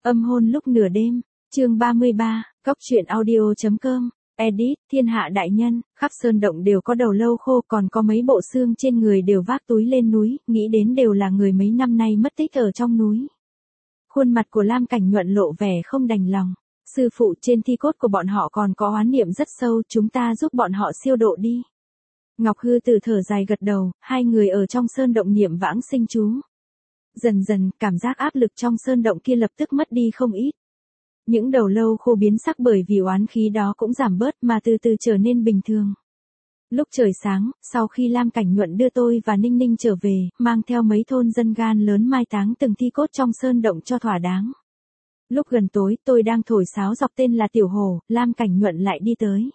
Âm hôn lúc nửa đêm, chương 33, Cóc truyện audio.com, edit, thiên hạ đại nhân, khắp sơn động đều có đầu lâu khô còn có mấy bộ xương trên người đều vác túi lên núi, nghĩ đến đều là người mấy năm nay mất tích ở trong núi. Khuôn mặt của Lam Cảnh Nhuận lộ vẻ không đành lòng, sư phụ trên thi cốt của bọn họ còn có oán niệm rất sâu, chúng ta giúp bọn họ siêu độ đi. Ngọc Hư Tử thở dài gật đầu, hai người ở trong sơn động niệm vãng sinh chú. Dần dần, cảm giác áp lực trong sơn động kia lập tức mất đi không ít. Những đầu lâu khô biến sắc bởi vì oán khí đó cũng giảm bớt mà từ từ trở nên bình thường. Lúc trời sáng, sau khi Lam Cảnh Nhuận đưa tôi và Ninh Ninh trở về, mang theo mấy thôn dân gan lớn mai táng từng thi cốt trong sơn động cho thỏa đáng. Lúc gần tối, tôi đang thổi sáo dọc tên là Tiểu Hồ, Lam Cảnh Nhuận lại đi tới.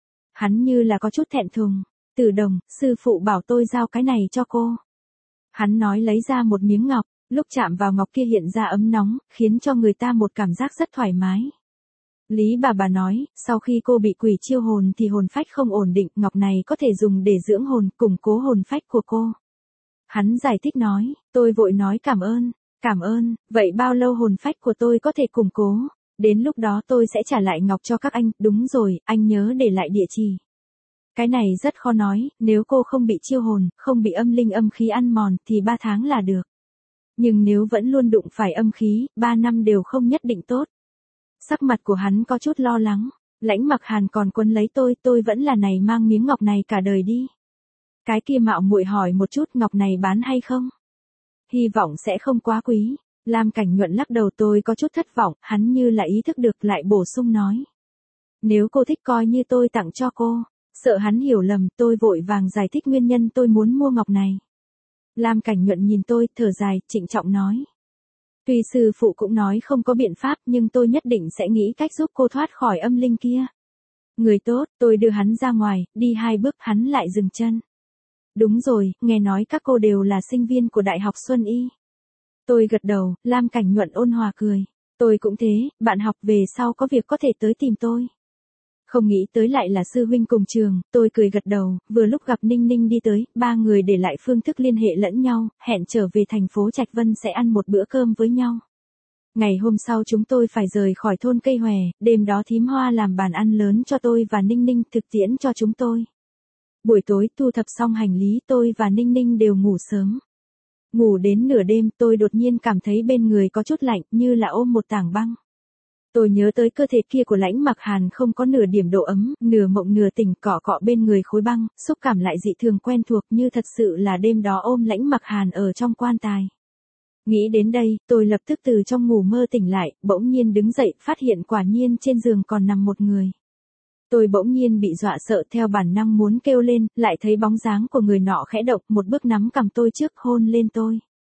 Hắn như là có chút thẹn thùng. Tử Đồng, sư phụ bảo tôi giao cái này cho cô. Hắn nói lấy ra một miếng ngọc, lúc chạm vào ngọc kia hiện ra ấm nóng, khiến cho người ta một cảm giác rất thoải mái. Lý bà nói, sau khi cô bị quỷ chiêu hồn thì hồn phách không ổn định, ngọc này có thể dùng để dưỡng hồn, củng cố hồn phách của cô. Hắn giải thích nói, tôi vội nói cảm ơn, vậy bao lâu hồn phách của tôi có thể củng cố, đến lúc đó tôi sẽ trả lại ngọc cho các anh, đúng rồi, anh nhớ để lại địa chỉ. Cái này rất khó nói, nếu cô không bị chiêu hồn, không bị âm linh âm khí ăn mòn thì 3 tháng là được. Nhưng nếu vẫn luôn đụng phải âm khí, 3 năm đều không nhất định tốt. Sắc mặt của hắn có chút lo lắng, Lãnh Mặc Hàn còn quấn lấy tôi vẫn là này mang miếng ngọc này cả đời đi. Cái kia mạo muội hỏi một chút ngọc này bán hay không? Hy vọng sẽ không quá quý. Lam Cảnh Nhuận lắc đầu tôi có chút thất vọng, hắn như là ý thức được lại bổ sung nói. Nếu cô thích coi như tôi tặng cho cô. Sợ hắn hiểu lầm, tôi vội vàng giải thích nguyên nhân tôi muốn mua ngọc này. Lam Cảnh Nhuận nhìn tôi, thở dài, trịnh trọng nói. Tuy sư phụ cũng nói không có biện pháp nhưng tôi nhất định sẽ nghĩ cách giúp cô thoát khỏi âm linh kia. Người tốt, tôi đưa hắn ra ngoài, đi 2 bước hắn lại dừng chân. Đúng rồi, nghe nói các cô đều là sinh viên của Đại học Xuân Y. Tôi gật đầu, Lam Cảnh Nhuận ôn hòa cười. Tôi cũng thế, bạn học về sau có việc có thể tới tìm tôi. Không nghĩ tới lại là sư huynh cùng trường, tôi cười gật đầu, vừa lúc gặp Ninh Ninh đi tới, 3 người để lại phương thức liên hệ lẫn nhau, hẹn trở về thành phố Trạch Vân sẽ ăn một bữa cơm với nhau. Ngày hôm sau chúng tôi phải rời khỏi thôn Cây Hòe, đêm đó thím Hoa làm bàn ăn lớn cho tôi và Ninh Ninh thực tiễn cho chúng tôi. Buổi tối thu thập xong hành lý tôi và Ninh Ninh đều ngủ sớm. Ngủ đến nửa đêm tôi đột nhiên cảm thấy bên người có chút lạnh như là ôm một tảng băng. Tôi nhớ tới cơ thể kia của Lãnh Mặc Hàn không có nửa điểm độ ấm, nửa mộng nửa tỉnh cọ cọ bên người khối băng, xúc cảm lại dị thường quen thuộc như thật sự là đêm đó ôm Lãnh Mặc Hàn ở trong quan tài. Nghĩ đến đây, tôi lập tức từ trong ngủ mơ tỉnh lại, bỗng nhiên đứng dậy, phát hiện quả nhiên trên giường còn nằm một người. Tôi bỗng nhiên bị dọa sợ theo bản năng muốn kêu lên, lại thấy bóng dáng của người nọ khẽ động, một bước nắm cằm tôi trước hôn lên tôi.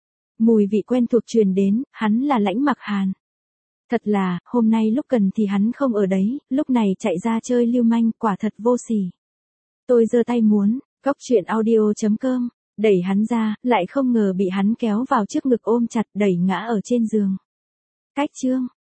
Mùi vị quen thuộc truyền đến, hắn là Lãnh Mặc Hàn. Thật là, hôm nay lúc cần thì hắn không ở đấy, lúc này chạy ra chơi lưu manh, quả thật vô sỉ. Tôi giơ tay muốn, Cóc truyện audio.com, đẩy hắn ra, lại không ngờ bị hắn kéo vào trước ngực ôm chặt đẩy ngã ở trên giường. Cách chương.